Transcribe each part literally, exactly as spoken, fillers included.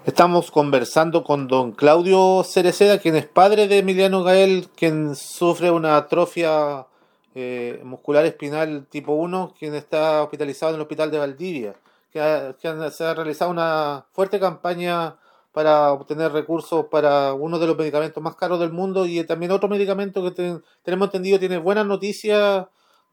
Estamos conversando con don Claudio Cereceda, quien es padre de Emiliano Gael, quien sufre una atrofia eh, muscular espinal tipo uno, quien está hospitalizado en el hospital de Valdivia, que, ha- que han- se ha realizado una fuerte campaña para obtener recursos para uno de los medicamentos más caros del mundo y también otro medicamento que te- tenemos entendido tiene buenas noticias,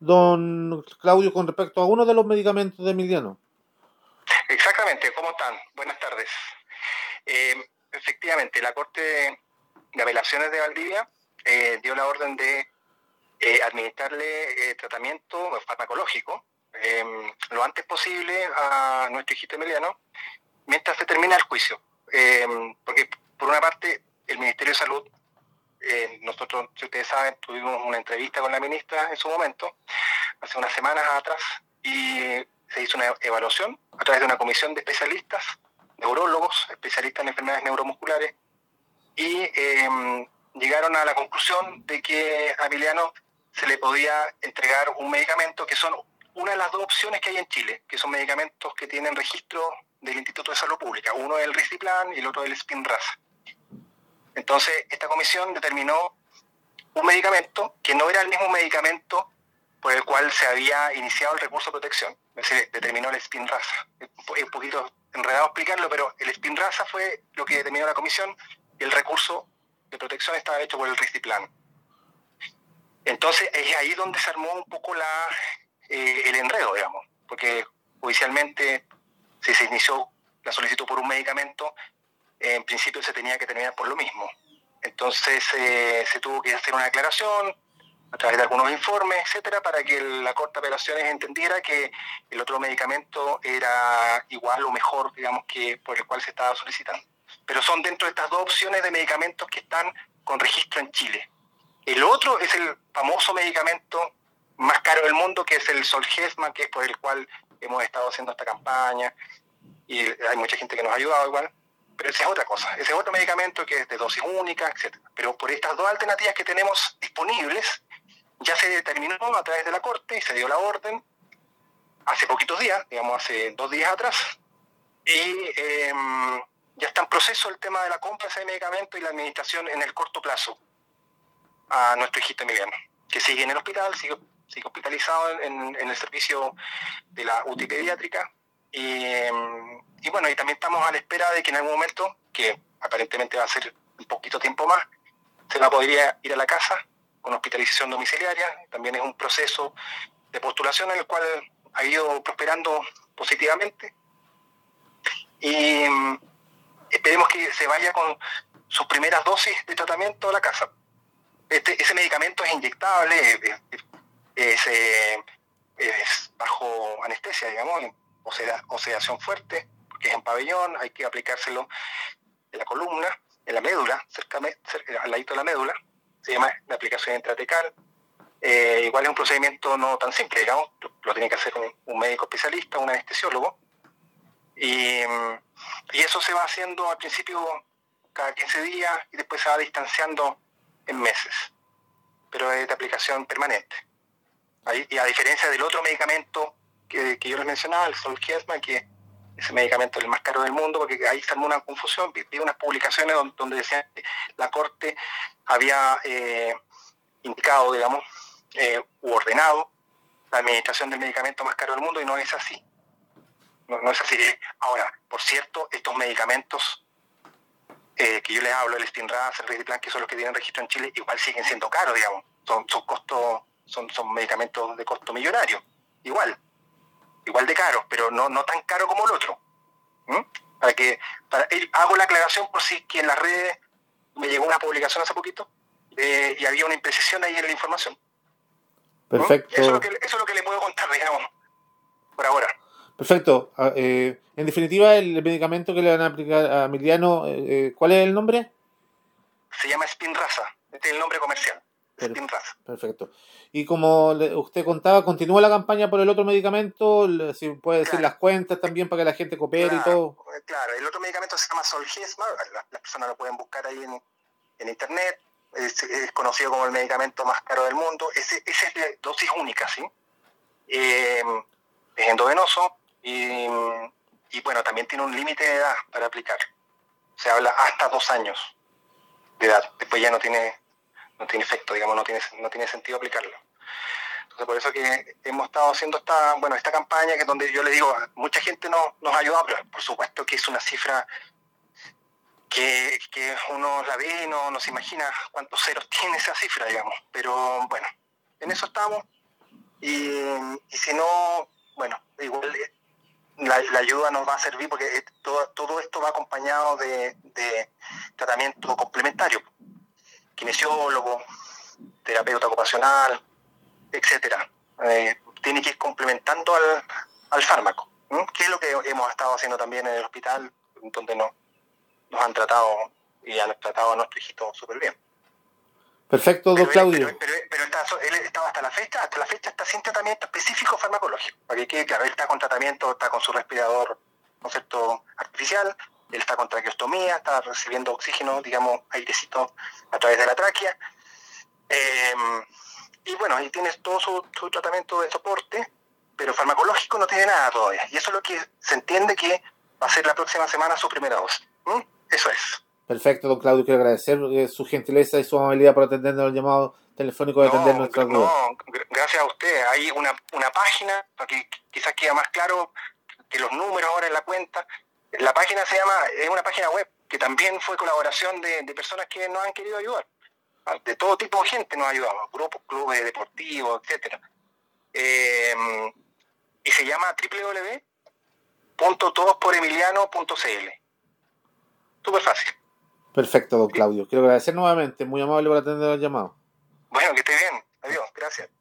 don Claudio, con respecto a uno de los medicamentos de Emiliano. Exactamente, ¿cómo están? Buenas tardes. Eh, efectivamente, la Corte de Apelaciones de Valdivia eh, dio la orden de eh, administrarle eh, tratamiento farmacológico eh, lo antes posible a nuestro hijito Emiliano mientras se termina el juicio. Eh, porque, por una parte, el Ministerio de Salud, eh, nosotros, si ustedes saben, tuvimos una entrevista con la ministra en su momento, hace unas semanas atrás, y se hizo una evaluación a través de una comisión de especialistas, neurólogos, especialistas en enfermedades neuromusculares, y eh, llegaron a la conclusión de que a Emiliano se le podía entregar un medicamento que son una de las dos opciones que hay en Chile, que son medicamentos que tienen registro del Instituto de Salud Pública. Uno es el Risdiplam y el otro es el Spinraza. Entonces, esta comisión determinó un medicamento que no era el mismo medicamento por el cual se había iniciado el recurso de protección. Es decir, determinó el Spinraza. Es un poquito enredado explicarlo, pero el Spinraza fue lo que determinó la comisión y el recurso de protección estaba hecho por el Risdiplam. Entonces, es ahí donde se armó un poco la, eh, el enredo, digamos, porque judicialmente, si se inició la solicitud por un medicamento, eh, en principio se tenía que terminar por lo mismo. Entonces, eh, se tuvo que hacer una declaración a través de algunos informes, etcétera, para que la Corte de Apelaciones entendiera que el otro medicamento era igual o mejor, digamos, que por el cual se estaba solicitando. Pero son dentro de estas dos opciones de medicamentos que están con registro en Chile. El otro es el famoso medicamento más caro del mundo, que es el Zolgensma, que es por el cual hemos estado haciendo esta campaña, y hay mucha gente que nos ha ayudado igual. Pero esa es otra cosa, ese es otro medicamento que es de dosis única, etcétera. Pero por estas dos alternativas que tenemos disponibles, ya se determinó a través de la Corte y se dio la orden hace poquitos días, digamos hace dos días atrás, y eh, ya está en proceso el tema de la compra de ese medicamento y la administración en el corto plazo a nuestro hijito Emiliano, que sigue en el hospital, sigue, sigue hospitalizado en, en el servicio de la U T I pediátrica, y, y bueno, y también estamos a la espera de que en algún momento, que aparentemente va a ser un poquito tiempo más, se va a poder ir a la casa con hospitalización domiciliaria. También es un proceso de postulación en el cual ha ido prosperando positivamente, y esperemos que se vaya con sus primeras dosis de tratamiento a la casa. Este, ese medicamento es inyectable, es, es, es, es bajo anestesia, digamos, o sea, o sedación fuerte, porque es en pabellón, hay que aplicárselo en la columna, en la médula, cerca, cerca al ladito de la médula, se llama la aplicación intratecal. Eh, igual es un procedimiento no tan simple, digamos, lo, lo tiene que hacer un, un médico especialista, un anestesiólogo, y, y eso se va haciendo al principio cada quince días y después se va distanciando en meses, pero es de aplicación permanente. Ahí, y a diferencia del otro medicamento que, que yo les mencionaba, el Zolgensma, que ese medicamento es el más caro del mundo, porque ahí se armó una confusión, vi, vi unas publicaciones donde, donde decían que la Corte había eh, indicado, digamos, eh, u ordenado la administración del medicamento más caro del mundo, y no es así. No, no es así. Ahora, por cierto, estos medicamentos eh, que yo les hablo, el Spinraza, el Risdiplam, que son los que tienen registro en Chile, igual siguen siendo caros, digamos. Son, son costos, son, son medicamentos de costo millonario. Igual, igual de caros, pero no, no tan caro como el otro. ¿Mm? Para que, para, eh, hago la aclaración por si que en las redes me llegó una publicación hace poquito eh, y había una imprecisión ahí en la información. Perfecto. ¿Mm? Eso, es lo que, eso es lo que le puedo contar, digamos, por ahora. Perfecto. Eh, en definitiva, el medicamento que le van a aplicar a Emiliano, eh, ¿cuál es el nombre? Se llama Spinraza. Este es el nombre comercial. Per- Spinraza. Perfecto. Y como le, usted contaba, ¿continúa la campaña por el otro medicamento? Le, si puede decir Claro. las cuentas también para que la gente coopere Claro, y todo. claro, el otro medicamento se llama Zolgensma, las, las personas lo pueden buscar ahí en, en internet, es, es conocido como el medicamento más caro del mundo, ese, ese es de dosis única, ¿sí? Eh, es endovenoso y, y bueno, también tiene un límite de edad para aplicar. se habla hasta dos años de edad. Después ya no tiene, no tiene efecto, digamos, no tiene, no tiene sentido aplicarlo. Entonces, por eso que hemos estado haciendo esta, bueno, esta campaña, que es donde yo le digo, mucha gente no, nos ha ayudado, pero por supuesto que es una cifra que, que uno la ve y no, no se imagina cuántos ceros tiene esa cifra, digamos. Pero bueno, en eso estamos. Y, y si no, bueno, igual la, la ayuda nos va a servir porque todo, todo esto va acompañado de, de tratamiento complementario, kinesiólogo, terapeuta ocupacional, etcétera. Eh, tiene que ir complementando al, al fármaco, ¿eh? Que es lo que hemos estado haciendo también en el hospital, donde no, nos han tratado y han tratado a nuestro hijito súper bien. Perfecto, don Claudio. Pero, pero, pero está, él estaba hasta la fecha, hasta la fecha está sin tratamiento específico farmacológico. Para que quede claro, él está con tratamiento, está con su respirador, ¿no es cierto?, artificial, él está con traqueostomía, está recibiendo oxígeno, digamos, airecito a través de la tráquea. Eh, y bueno, y tiene todo su, su tratamiento de soporte, pero farmacológico no tiene nada todavía. Y eso es lo que se entiende que va a ser la próxima semana su primera dosis. ¿Mm? Eso es. Perfecto, don Claudio, quiero agradecer eh, su gentileza y su amabilidad por atendernos el llamado telefónico de no, atender nuestras no, dudas. Gracias a usted. Hay una, una página, para que quizás quede más claro que los números ahora en la cuenta. La página se llama, es una página web que también fue colaboración de, de personas que nos han querido ayudar. De todo tipo de gente nos ha ayudado, grupos, clubes deportivos, etcétera. Eh, y se llama doble u doble u doble u punto todos por emiliano punto c l. Súper fácil. Perfecto, don Claudio. Quiero agradecer nuevamente, muy amable por atender el llamado. Bueno, que esté bien. Adiós. Gracias.